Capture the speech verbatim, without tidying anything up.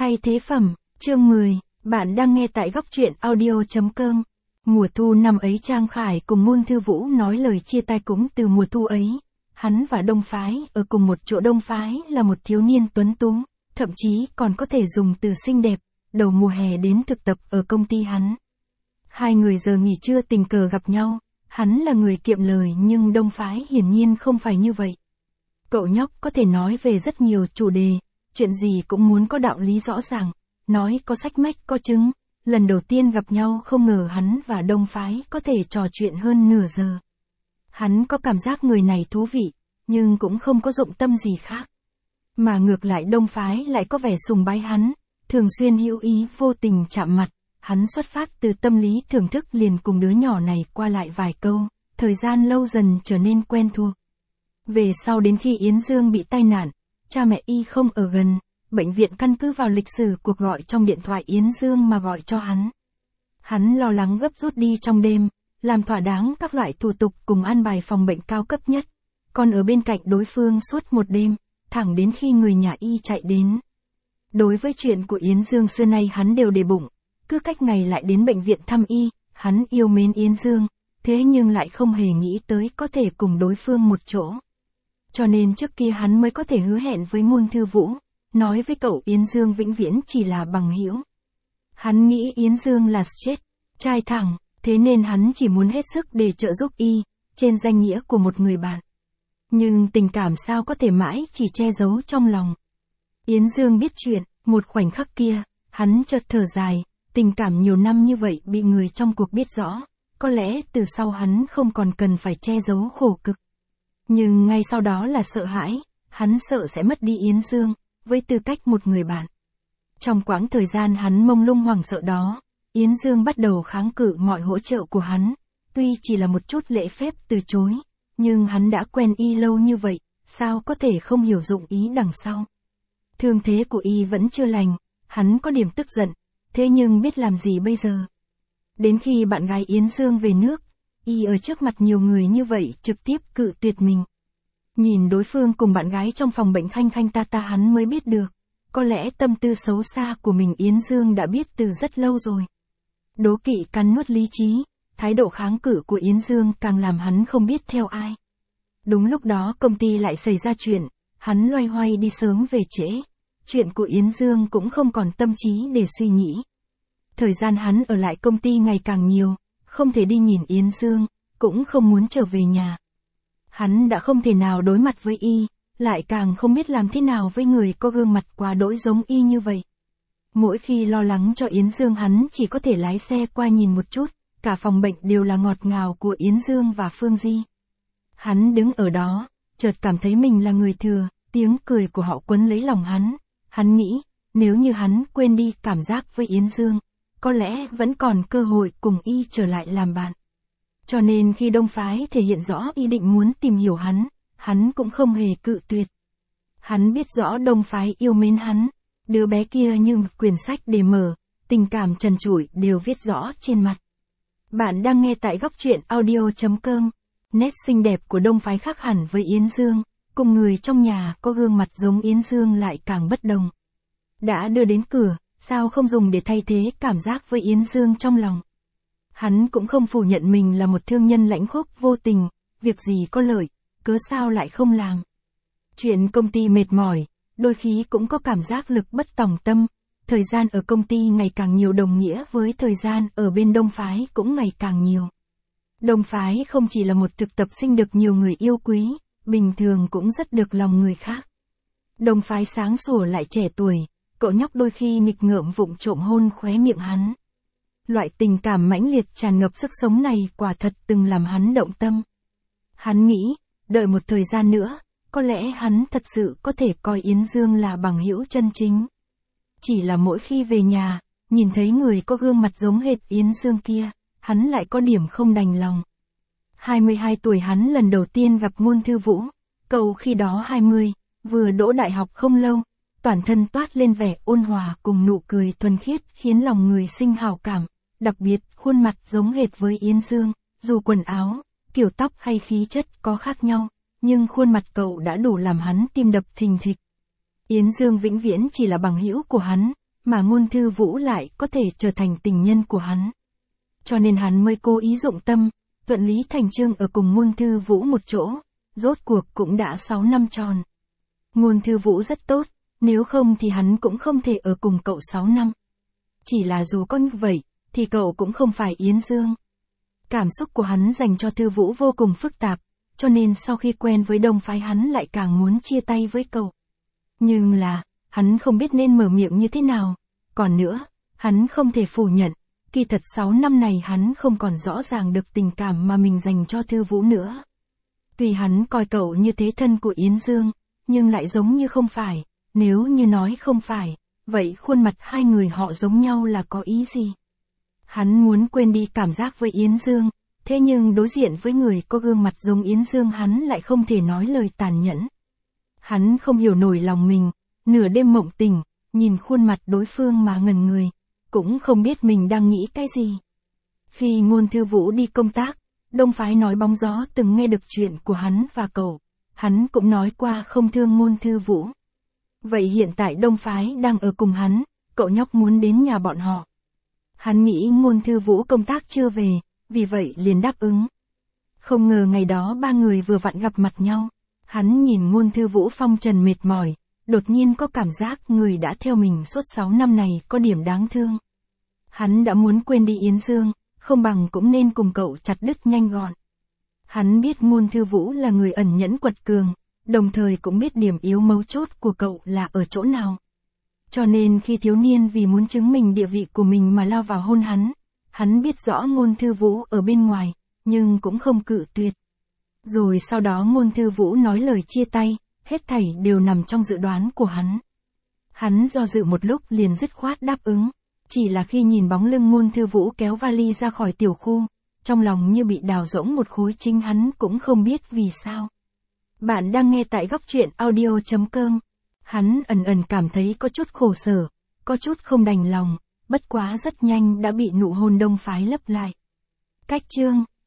Thay thế phẩm, chương mười, bạn đang nghe tại góc truyện audio chấm com. Mùa thu năm ấy Trang Khải cùng Môn Thư Vũ nói lời chia tay cũng từ mùa thu ấy. Hắn và Đông Phái ở cùng một chỗ. Đông Phái là một thiếu niên tuấn tú, thậm chí còn có thể dùng từ xinh đẹp, đầu mùa hè đến thực tập ở công ty hắn. Hai người giờ nghỉ trưa tình cờ gặp nhau, hắn là người kiệm lời nhưng Đông Phái hiển nhiên không phải như vậy. Cậu nhóc có thể nói về rất nhiều chủ đề, chuyện gì cũng muốn có đạo lý rõ ràng, nói có sách mách có chứng. Lần đầu tiên gặp nhau không ngờ hắn và Đông Phái có thể trò chuyện hơn nửa giờ. Hắn có cảm giác người này thú vị, nhưng cũng không có dụng tâm gì khác. Mà ngược lại Đông Phái lại có vẻ sùng bái hắn, thường xuyên hữu ý vô tình chạm mặt. Hắn xuất phát từ tâm lý thưởng thức liền cùng đứa nhỏ này qua lại vài câu, thời gian lâu dần trở nên quen thuộc. Về sau đến khi Yến Dương bị tai nạn, cha mẹ y không ở gần, bệnh viện căn cứ vào lịch sử cuộc gọi trong điện thoại Yến Dương mà gọi cho hắn. Hắn lo lắng gấp rút đi trong đêm, làm thỏa đáng các loại thủ tục cùng an bài phòng bệnh cao cấp nhất, còn ở bên cạnh đối phương suốt một đêm, thẳng đến khi người nhà y chạy đến. Đối với chuyện của Yến Dương xưa nay hắn đều để bụng, cứ cách ngày lại đến bệnh viện thăm y. Hắn yêu mến Yến Dương, thế nhưng lại không hề nghĩ tới có thể cùng đối phương một chỗ. Cho nên trước kia hắn mới có thể hứa hẹn với Môn Thư Vũ, nói với cậu Yến Dương vĩnh viễn chỉ là bằng hữu. Hắn nghĩ Yến Dương là straight, trai thẳng, thế nên hắn chỉ muốn hết sức để trợ giúp y, trên danh nghĩa của một người bạn. Nhưng tình cảm sao có thể mãi chỉ che giấu trong lòng. Yến Dương biết chuyện, một khoảnh khắc kia, hắn chợt thở dài, tình cảm nhiều năm như vậy bị người trong cuộc biết rõ, có lẽ từ sau hắn không còn cần phải che giấu khổ cực. Nhưng ngay sau đó là sợ hãi, hắn sợ sẽ mất đi Yến Dương, với tư cách một người bạn. Trong quãng thời gian hắn mông lung hoảng sợ đó, Yến Dương bắt đầu kháng cự mọi hỗ trợ của hắn, tuy chỉ là một chút lễ phép từ chối, nhưng hắn đã quen y lâu như vậy, sao có thể không hiểu dụng ý đằng sau. Thương thế của y vẫn chưa lành, hắn có điểm tức giận, thế nhưng biết làm gì bây giờ. Đến khi bạn gái Yến Dương về nước, y ở trước mặt nhiều người như vậy trực tiếp cự tuyệt mình. Nhìn đối phương cùng bạn gái trong phòng bệnh khanh khanh ta ta hắn mới biết được, có lẽ tâm tư xấu xa của mình Yến Dương đã biết từ rất lâu rồi. Đố kỵ cắn nuốt lý trí, thái độ kháng cự của Yến Dương càng làm hắn không biết theo ai. Đúng lúc đó công ty lại xảy ra chuyện, hắn loay hoay đi sớm về trễ, chuyện của Yến Dương cũng không còn tâm trí để suy nghĩ. Thời gian hắn ở lại công ty ngày càng nhiều, không thể đi nhìn Yến Dương, cũng không muốn trở về nhà. Hắn đã không thể nào đối mặt với y, lại càng không biết làm thế nào với người có gương mặt quá đỗi giống y như vậy. Mỗi khi lo lắng cho Yến Dương hắn chỉ có thể lái xe qua nhìn một chút, cả phòng bệnh đều là ngọt ngào của Yến Dương và Phương Di. Hắn đứng ở đó, chợt cảm thấy mình là người thừa, tiếng cười của họ quấn lấy lòng hắn. Hắn nghĩ, nếu như hắn quên đi cảm giác với Yến Dương, có lẽ vẫn còn cơ hội cùng y trở lại làm bạn. Cho nên khi Đông Phái thể hiện rõ ý định muốn tìm hiểu hắn, hắn cũng không hề cự tuyệt. Hắn biết rõ Đông Phái yêu mến hắn, đứa bé kia như một quyển sách để mở, tình cảm trần trụi đều viết rõ trên mặt. Bạn đang nghe tại góc truyện audio chấm com. Nét xinh đẹp của Đông Phái khác hẳn với Yến Dương, cùng người trong nhà có gương mặt giống Yến Dương lại càng bất đồng. Đã đưa đến cửa, sao không dùng để thay thế cảm giác với Yến Dương trong lòng. Hắn cũng không phủ nhận mình là một thương nhân lãnh khốc vô tình, việc gì có lợi, cớ sao lại không làm. Chuyện công ty mệt mỏi, đôi khi cũng có cảm giác lực bất tòng tâm, thời gian ở công ty ngày càng nhiều đồng nghĩa với thời gian ở bên Đông Phái cũng ngày càng nhiều. Đông Phái không chỉ là một thực tập sinh được nhiều người yêu quý, bình thường cũng rất được lòng người khác. Đông Phái sáng sủa lại trẻ tuổi, cậu nhóc đôi khi nghịch ngợm vụng trộm hôn khóe miệng hắn. Loại tình cảm mãnh liệt tràn ngập sức sống này quả thật từng làm hắn động tâm. Hắn nghĩ, đợi một thời gian nữa, có lẽ hắn thật sự có thể coi Yến Dương là bằng hữu chân chính. Chỉ là mỗi khi về nhà, nhìn thấy người có gương mặt giống hệt Yến Dương kia, hắn lại có điểm không đành lòng. hai mươi hai tuổi hắn lần đầu tiên gặp Môn Thư Vũ, cậu khi đó hai mươi, vừa đỗ đại học không lâu, toàn thân toát lên vẻ ôn hòa cùng nụ cười thuần khiết khiến lòng người sinh hảo cảm. Đặc biệt, khuôn mặt giống hệt với Yến Dương, dù quần áo, kiểu tóc hay khí chất có khác nhau, nhưng khuôn mặt cậu đã đủ làm hắn tim đập thình thịch. Yến Dương vĩnh viễn chỉ là bằng hữu của hắn, mà Ngôn Thư Vũ lại có thể trở thành tình nhân của hắn. Cho nên hắn mới cố ý dụng tâm, thuận lý thành chương ở cùng Ngôn Thư Vũ một chỗ, rốt cuộc cũng đã sáu năm tròn. Ngôn Thư Vũ rất tốt, nếu không thì hắn cũng không thể ở cùng cậu sáu năm. Chỉ là dù có như vậy, thì cậu cũng không phải Yến Dương. Cảm xúc của hắn dành cho Thư Vũ vô cùng phức tạp, cho nên sau khi quen với Đông phái hắn lại càng muốn chia tay với cậu. Nhưng là, hắn không biết nên mở miệng như thế nào. Còn nữa, hắn không thể phủ nhận, kỳ thật sáu năm này hắn không còn rõ ràng được tình cảm mà mình dành cho Thư Vũ nữa. Tuy hắn coi cậu như thế thân của Yến Dương, nhưng lại giống như không phải, nếu như nói không phải, vậy khuôn mặt hai người họ giống nhau là có ý gì? Hắn muốn quên đi cảm giác với Yến Dương, thế nhưng đối diện với người có gương mặt giống Yến Dương hắn lại không thể nói lời tàn nhẫn. Hắn không hiểu nổi lòng mình, nửa đêm mộng tình, nhìn khuôn mặt đối phương mà ngẩn người, cũng không biết mình đang nghĩ cái gì. Khi Ngôn Thư Vũ đi công tác, Đông phái nói bóng gió từng nghe được chuyện của hắn và cậu, hắn cũng nói qua không thương Ngôn Thư Vũ. Vậy hiện tại Đông phái đang ở cùng hắn, cậu nhóc muốn đến nhà bọn họ. Hắn nghĩ Ngôn Thư Vũ công tác chưa về, vì vậy liền đáp ứng. Không ngờ ngày đó ba người vừa vặn gặp mặt nhau, hắn nhìn Ngôn Thư Vũ phong trần mệt mỏi, đột nhiên có cảm giác người đã theo mình suốt sáu năm này có điểm đáng thương. Hắn đã muốn quên đi Yến Dương, không bằng cũng nên cùng cậu chặt đứt nhanh gọn. Hắn biết Ngôn Thư Vũ là người ẩn nhẫn quật cường, đồng thời cũng biết điểm yếu mấu chốt của cậu là ở chỗ nào. Cho nên khi thiếu niên vì muốn chứng minh địa vị của mình mà lao vào hôn hắn, hắn biết rõ Ngôn Thư Vũ ở bên ngoài, nhưng cũng không cự tuyệt. Rồi sau đó Ngôn Thư Vũ nói lời chia tay, hết thảy đều nằm trong dự đoán của hắn. Hắn do dự một lúc liền dứt khoát đáp ứng, chỉ là khi nhìn bóng lưng Ngôn Thư Vũ kéo vali ra khỏi tiểu khu, trong lòng như bị đào rỗng một khối, chính hắn cũng không biết vì sao. Bạn đang nghe tại góc truyện audio chấm com. Hắn ẩn ẩn cảm thấy có chút khổ sở, có chút không đành lòng, bất quá rất nhanh đã bị nụ hôn Đông phái lấp lại. Cách chương